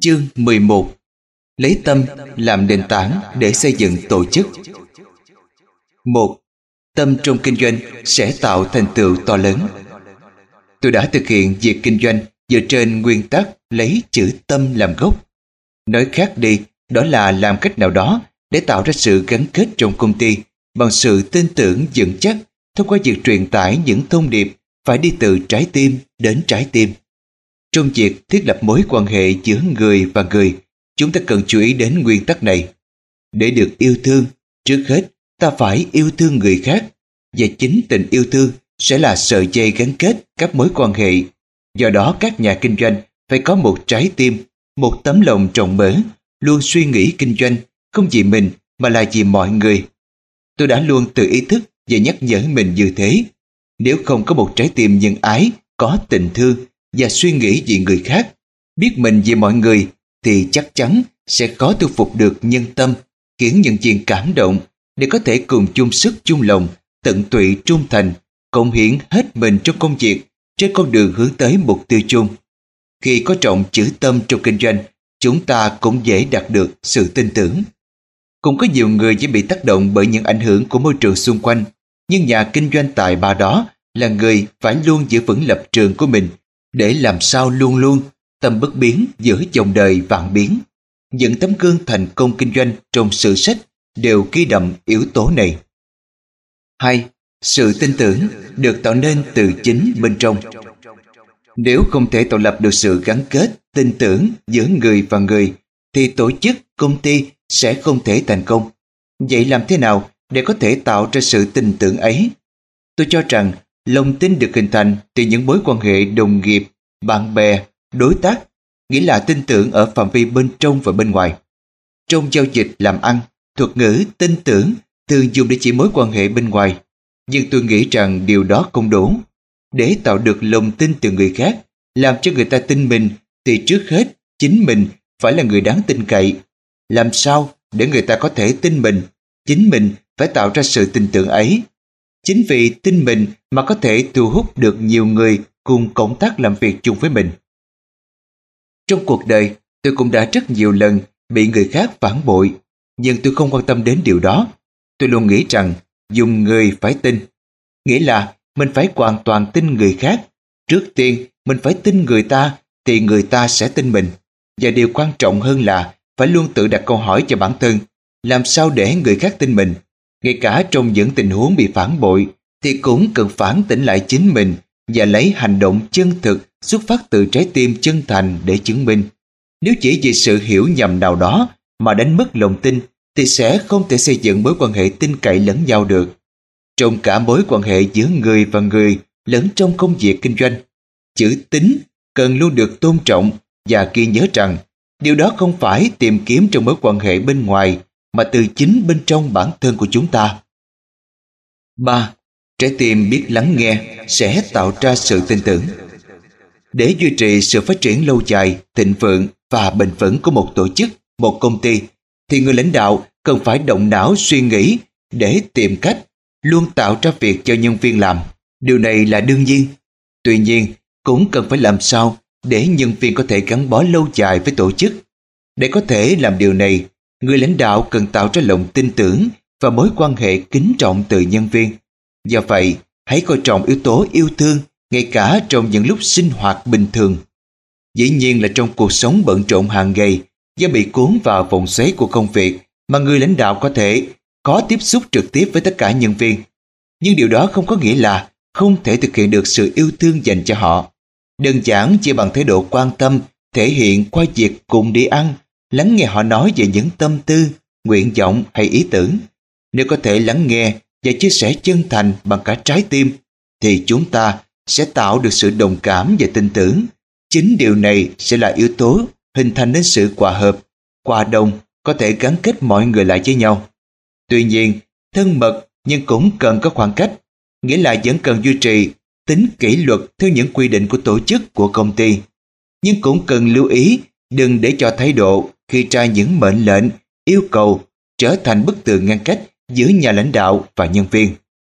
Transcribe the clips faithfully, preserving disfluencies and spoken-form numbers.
Chương mười một. Lấy tâm làm nền tảng để xây dựng tổ chức. Một. Tâm trong kinh doanh sẽ tạo thành tựu to lớn. Tôi đã thực hiện việc kinh doanh dựa trên nguyên tắc lấy chữ tâm làm gốc. Nói khác đi, đó là làm cách nào đó để tạo ra sự gắn kết trong công ty bằng sự tin tưởng vững chắc thông qua việc truyền tải những thông điệp phải đi từ trái tim đến trái tim. Trong việc thiết lập mối quan hệ giữa người và người, chúng ta cần chú ý đến nguyên tắc này. Để được yêu thương, trước hết ta phải yêu thương người khác, và chính tình yêu thương sẽ là sợi dây gắn kết các mối quan hệ. Do đó các nhà kinh doanh phải có một trái tim, một tấm lòng rộng mở, luôn suy nghĩ kinh doanh không vì mình mà là vì mọi người. Tôi đã luôn tự ý thức và nhắc nhở mình như thế. Nếu không có một trái tim nhân ái, có tình thương và suy nghĩ vì người khác, biết mình vì mọi người, thì chắc chắn sẽ khó thu phục được nhân tâm, khiến nhân viên cảm động để có thể cùng chung sức chung lòng, tận tụy trung thành, cống hiến hết mình trong công việc trên con đường hướng tới mục tiêu chung. Khi có trọng chữ tâm trong kinh doanh, chúng ta cũng dễ đạt được sự tin tưởng. Cũng có nhiều người dễ bị tác động bởi những ảnh hưởng của môi trường xung quanh, nhưng nhà kinh doanh tài ba đó là người phải luôn giữ vững lập trường của mình để làm sao luôn luôn tâm bất biến giữa dòng đời vạn biến. Những tấm gương thành công kinh doanh trong sử sách đều ghi đậm yếu tố này. Hai. Sự tin tưởng được tạo nên từ chính bên trong. Nếu không thể tạo lập được sự gắn kết, tin tưởng giữa người và người, thì tổ chức, công ty sẽ không thể thành công. Vậy làm thế nào để có thể tạo ra sự tin tưởng ấy? Tôi cho rằng lòng tin được hình thành từ những mối quan hệ đồng nghiệp, bạn bè, đối tác, nghĩa là tin tưởng ở phạm vi bên trong và bên ngoài. Trong giao dịch làm ăn, thuật ngữ tin tưởng thường dùng để chỉ mối quan hệ bên ngoài, nhưng tôi nghĩ rằng điều đó không đủ. Để tạo được lòng tin từ người khác, làm cho người ta tin mình, thì trước hết chính mình phải là người đáng tin cậy. Làm sao để người ta có thể tin mình? Chính mình phải tạo ra sự tin tưởng ấy. Chính vì tin mình mà có thể thu hút được nhiều người cùng cộng tác làm việc chung với mình. Trong cuộc đời, tôi cũng đã rất nhiều lần bị người khác phản bội, nhưng tôi không quan tâm đến điều đó. Tôi luôn nghĩ rằng dùng người phải tin, nghĩa là mình phải hoàn toàn tin người khác. Trước tiên, mình phải tin người ta, thì người ta sẽ tin mình. Và điều quan trọng hơn là phải luôn tự đặt câu hỏi cho bản thân, làm sao để người khác tin mình. Ngay cả trong những tình huống bị phản bội, thì cũng cần phản tỉnh lại chính mình và lấy hành động chân thực xuất phát từ trái tim chân thành để chứng minh. Nếu chỉ vì sự hiểu nhầm nào đó mà đánh mất lòng tin, thì sẽ không thể xây dựng mối quan hệ tin cậy lẫn nhau được. Trong cả mối quan hệ giữa người và người, lẫn trong công việc kinh doanh, chữ tín cần luôn được tôn trọng, và ghi nhớ rằng điều đó không phải tìm kiếm trong mối quan hệ bên ngoài, mà từ chính bên trong bản thân của chúng ta. Ba. Trái tim biết lắng nghe sẽ tạo ra sự tin tưởng. Để duy trì sự phát triển lâu dài, thịnh vượng và bền vững của một tổ chức, một công ty, thì người lãnh đạo cần phải động não suy nghĩ để tìm cách luôn tạo ra việc cho nhân viên làm. Điều này là đương nhiên. Tuy nhiên, cũng cần phải làm sao để nhân viên có thể gắn bó lâu dài với tổ chức. Để có thể làm điều này, người lãnh đạo cần tạo ra lòng tin tưởng và mối quan hệ kính trọng từ nhân viên. Do vậy, hãy coi trọng yếu tố yêu thương ngay cả trong những lúc sinh hoạt bình thường. Dĩ nhiên là trong cuộc sống bận rộn hàng ngày, do bị cuốn vào vòng xoáy của công việc, mà người lãnh đạo có thể khó tiếp xúc trực tiếp với tất cả nhân viên. Nhưng điều đó không có nghĩa là không thể thực hiện được sự yêu thương dành cho họ. Đơn giản chỉ bằng thái độ quan tâm, thể hiện qua việc cùng đi ăn, lắng nghe họ nói về những tâm tư, nguyện vọng hay ý tưởng. Nếu có thể lắng nghe và chia sẻ chân thành bằng cả trái tim, thì chúng ta sẽ tạo được sự đồng cảm và tin tưởng. Chính điều này sẽ là yếu tố hình thành nên sự hòa hợp, hòa đồng, có thể gắn kết mọi người lại với nhau. Tuy nhiên, thân mật nhưng cũng cần có khoảng cách, nghĩa là vẫn cần duy trì tính kỷ luật theo những quy định của tổ chức, của công ty. Nhưng cũng cần lưu ý đừng để cho thái độ khi ra những mệnh lệnh, yêu cầu trở thành bức tường ngăn cách giữa nhà lãnh đạo và nhân viên.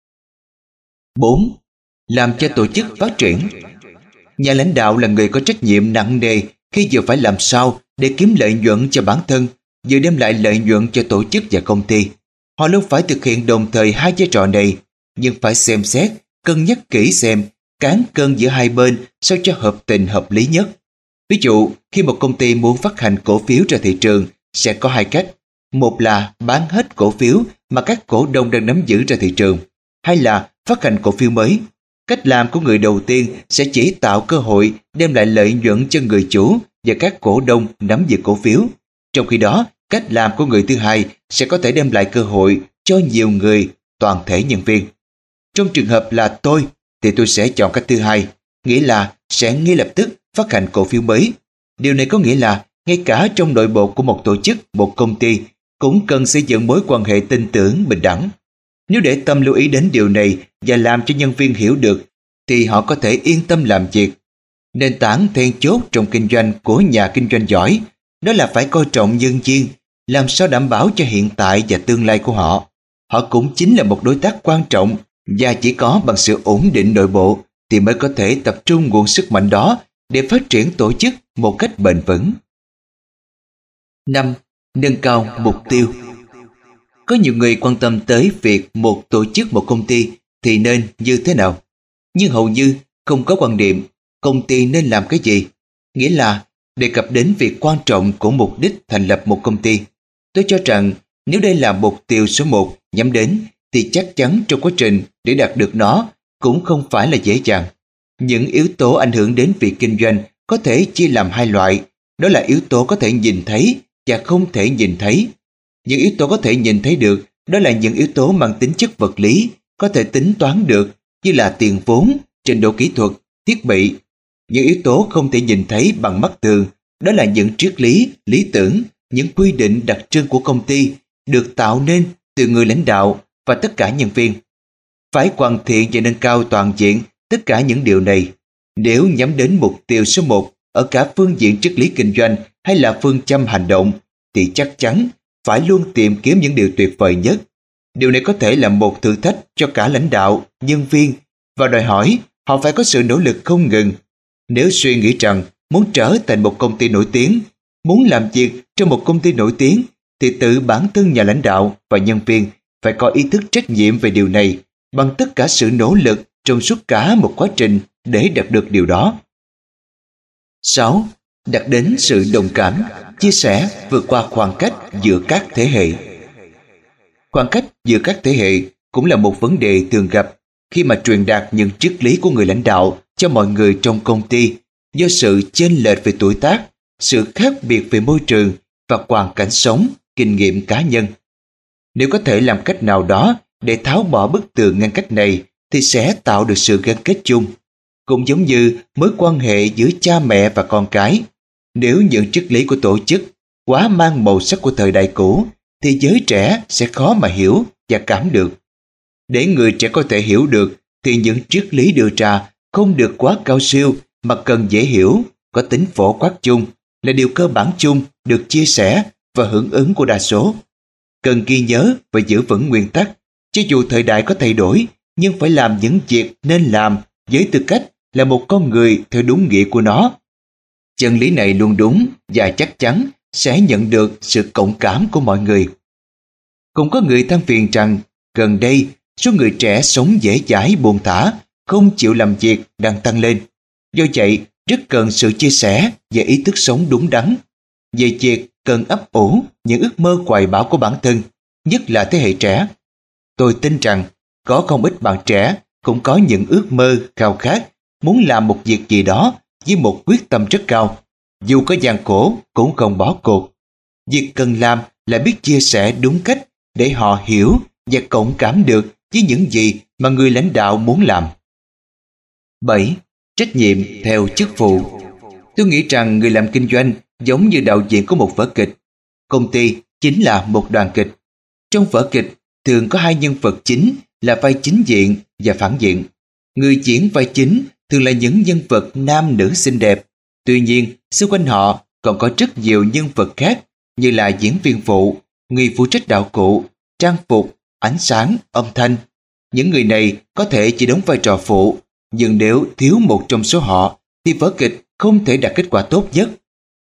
Bốn. Làm cho tổ chức phát triển. Nhà lãnh đạo là người có trách nhiệm nặng nề khi vừa phải làm sao để kiếm lợi nhuận cho bản thân, vừa đem lại lợi nhuận cho tổ chức và công ty. Họ luôn phải thực hiện đồng thời hai vai trò này, nhưng phải xem xét, cân nhắc kỹ xem cán cân giữa hai bên sao cho hợp tình hợp lý nhất. Ví dụ, khi một công ty muốn phát hành cổ phiếu ra thị trường, sẽ có hai cách. Một là bán hết cổ phiếu mà các cổ đông đang nắm giữ ra thị trường, hay là phát hành cổ phiếu mới. Cách làm của người đầu tiên sẽ chỉ tạo cơ hội đem lại lợi nhuận cho người chủ và các cổ đông nắm giữ cổ phiếu. Trong khi đó, cách làm của người thứ hai sẽ có thể đem lại cơ hội cho nhiều người, toàn thể nhân viên. Trong trường hợp là tôi, thì tôi sẽ chọn cách thứ hai, nghĩa là sẽ ngay lập tức phát hành cổ phiếu mới. Điều này có nghĩa là ngay cả trong nội bộ của một tổ chức, một công ty cũng cần xây dựng mối quan hệ tin tưởng bình đẳng. Nếu để tâm lưu ý đến điều này và làm cho nhân viên hiểu được, thì họ có thể yên tâm làm việc. Nền tảng then chốt trong kinh doanh của nhà kinh doanh giỏi đó là phải coi trọng nhân viên, làm sao đảm bảo cho hiện tại và tương lai của họ. Họ cũng chính là một đối tác quan trọng, và chỉ có bằng sự ổn định nội bộ thì mới có thể tập trung nguồn sức mạnh đó để phát triển tổ chức một cách bền vững. năm. Nâng cao mục tiêu. Có nhiều người quan tâm tới việc một tổ chức, một công ty thì nên như thế nào, nhưng hầu như không có quan điểm công ty nên làm cái gì. Nghĩa là đề cập đến việc quan trọng của mục đích thành lập một công ty. Tôi cho rằng nếu đây là mục tiêu số một nhắm đến, thì chắc chắn trong quá trình để đạt được nó cũng không phải là dễ dàng. Những yếu tố ảnh hưởng đến việc kinh doanh có thể chia làm hai loại, đó là yếu tố có thể nhìn thấy và không thể nhìn thấy. Những yếu tố có thể nhìn thấy được đó là những yếu tố mang tính chất vật lý, có thể tính toán được, như là tiền vốn, trình độ kỹ thuật, thiết bị. Những yếu tố không thể nhìn thấy bằng mắt thường đó là những triết lý, lý tưởng, những quy định đặc trưng của công ty được tạo nên từ người lãnh đạo và tất cả nhân viên. Phải hoàn thiện và nâng cao toàn diện tất cả những điều này. Nếu nhắm đến mục tiêu số một ở cả phương diện triết lý kinh doanh hay là phương châm hành động, thì chắc chắn phải luôn tìm kiếm những điều tuyệt vời nhất. Điều này có thể là một thử thách cho cả lãnh đạo, nhân viên, và đòi hỏi họ phải có sự nỗ lực không ngừng. Nếu suy nghĩ rằng muốn trở thành một công ty nổi tiếng, muốn làm việc trong một công ty nổi tiếng, thì tự bản thân nhà lãnh đạo và nhân viên phải có ý thức trách nhiệm về điều này bằng tất cả sự nỗ lực trong suốt cả một quá trình để đạt được điều đó. sáu. Đạt đến sự đồng cảm, chia sẻ, vượt qua khoảng cách giữa các thế hệ. Khoảng cách giữa các thế hệ cũng là một vấn đề thường gặp khi mà truyền đạt những triết lý của người lãnh đạo cho mọi người trong công ty, do sự chênh lệch về tuổi tác, sự khác biệt về môi trường và hoàn cảnh sống, kinh nghiệm cá nhân. Nếu có thể làm cách nào đó để tháo bỏ bức tường ngăn cách này, thì sẽ tạo được sự gắn kết chung. Cũng giống như mối quan hệ giữa cha mẹ và con cái. Nếu những triết lý của tổ chức quá mang màu sắc của thời đại cũ, thì giới trẻ sẽ khó mà hiểu và cảm được. Để người trẻ có thể hiểu được, thì những triết lý đưa ra không được quá cao siêu mà cần dễ hiểu, có tính phổ quát chung, là điều cơ bản chung được chia sẻ và hưởng ứng của đa số. Cần ghi nhớ và giữ vững nguyên tắc, cho dù thời đại có thay đổi, nhưng phải làm những việc nên làm với tư cách là một con người theo đúng nghĩa của nó. Chân lý này luôn đúng và chắc chắn sẽ nhận được sự cộng cảm của mọi người. Cũng có người than phiền rằng gần đây số người trẻ sống dễ dãi, buông thả, không chịu làm việc đang tăng lên. Do vậy, rất cần sự chia sẻ về ý thức sống đúng đắn. Về việc cần ấp ủ những ước mơ hoài bão của bản thân, nhất là thế hệ trẻ. Tôi tin rằng có không ít bạn trẻ cũng có những ước mơ, khao khát, muốn làm một việc gì đó với một quyết tâm rất cao. Dù có gian khổ cũng không bỏ cuộc. Việc cần làm là biết chia sẻ đúng cách để họ hiểu và cộng cảm được với những gì mà người lãnh đạo muốn làm. bảy. Trách nhiệm theo chức vụ. Tôi nghĩ rằng người làm kinh doanh giống như đạo diễn của một vở kịch. Công ty chính là một đoàn kịch. Trong vở kịch thường có hai nhân vật chính là vai chính diện và phản diện. Người diễn vai chính thường là những nhân vật nam nữ xinh đẹp. Tuy nhiên, xung quanh họ còn có rất nhiều nhân vật khác như là diễn viên phụ, người phụ trách đạo cụ, trang phục, ánh sáng, âm thanh. Những người này có thể chỉ đóng vai trò phụ, nhưng nếu thiếu một trong số họ thì vở kịch không thể đạt kết quả tốt nhất.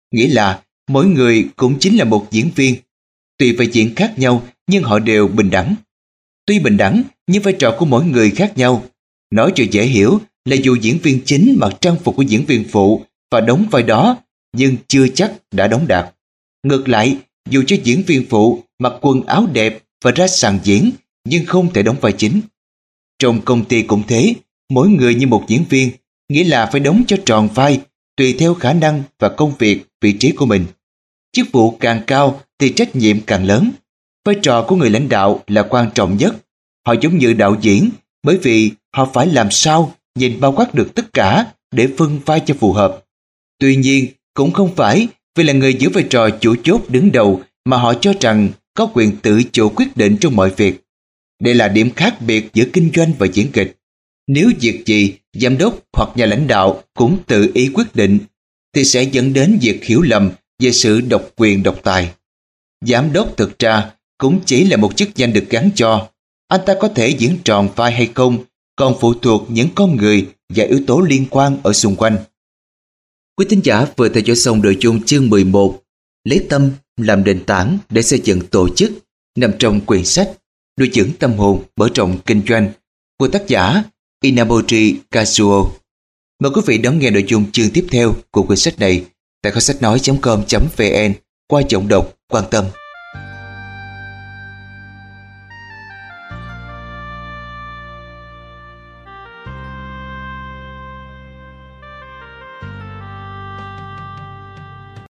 nghĩa là mỗi người cũng chính là một diễn viên. Tùy vai diễn khác nhau nhưng họ đều bình đẳng. Tuy bình đẳng nhưng vai trò của mỗi người khác nhau. Nói cho dễ hiểu là dù diễn viên chính mặc trang phục của diễn viên phụ và đóng vai đó, nhưng chưa chắc đã đóng đạt. Ngược lại, dù cho diễn viên phụ mặc quần áo đẹp và ra sàn diễn, nhưng không thể đóng vai chính. Trong công ty cũng thế, mỗi người như một diễn viên, nghĩa là phải đóng cho tròn vai, tùy theo khả năng và công việc, vị trí của mình. Chức vụ càng cao thì trách nhiệm càng lớn. Vai trò của người lãnh đạo là quan trọng nhất. Họ giống như đạo diễn, bởi vì họ phải làm sao nhìn bao quát được tất cả để phân vai cho phù hợp. Tuy nhiên, cũng không phải vì là người giữ vai trò chủ chốt đứng đầu mà họ cho rằng có quyền tự chủ quyết định trong mọi việc. Đây là điểm khác biệt giữa kinh doanh và diễn kịch. Nếu việc gì giám đốc hoặc nhà lãnh đạo cũng tự ý quyết định, thì sẽ dẫn đến việc hiểu lầm về sự độc quyền độc tài. Giám đốc thực ra cũng chỉ là một chức danh được gắn cho. Anh ta có thể diễn tròn vai hay không, còn phụ thuộc những con người và yếu tố liên quan ở xung quanh. Quý thính giả vừa theo dõi xong nội dung chương mười một, lấy tâm làm nền tảng để xây dựng tổ chức, nằm trong quyển sách Nuôi dưỡng tâm hồn mở rộng kinh doanh của tác giả Inamori Kazuo. Mời quý vị đón nghe nội dung chương tiếp theo của quyển sách này tại kho sách nói chấm com chấm vn qua giọng đọc Quan Tâm.